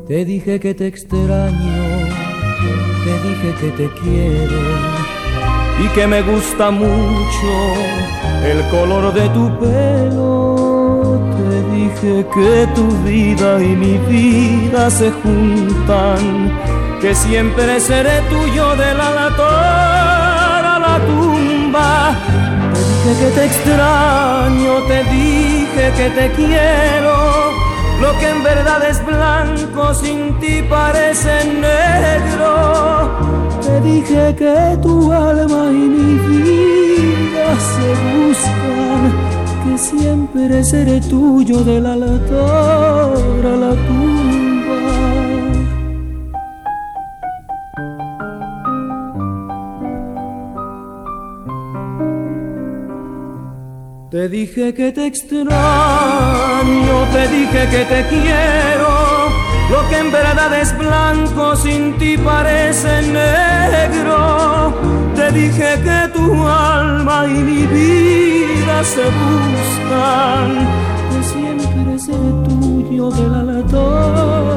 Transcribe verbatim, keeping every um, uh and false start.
Te dije que te extraño, te dije que te quiero y que me gusta mucho el color de tu pelo. Te dije que tu vida y mi vida se juntan, que siempre seré tuyo del altar a la tumba. Te dije que te extraño, te dije que te quiero. Lo que en verdad es blanco sin ti parece negro. Te dije que tu alma y mi vida se buscan, que siempre seré tuyo del altar a la tumba. Te dije que te extraño, te dije que te quiero. Lo que en verdad es blanco sin ti parece negro. Te dije que tu alma y mi vida se buscan, que siempre seré tuyo del altar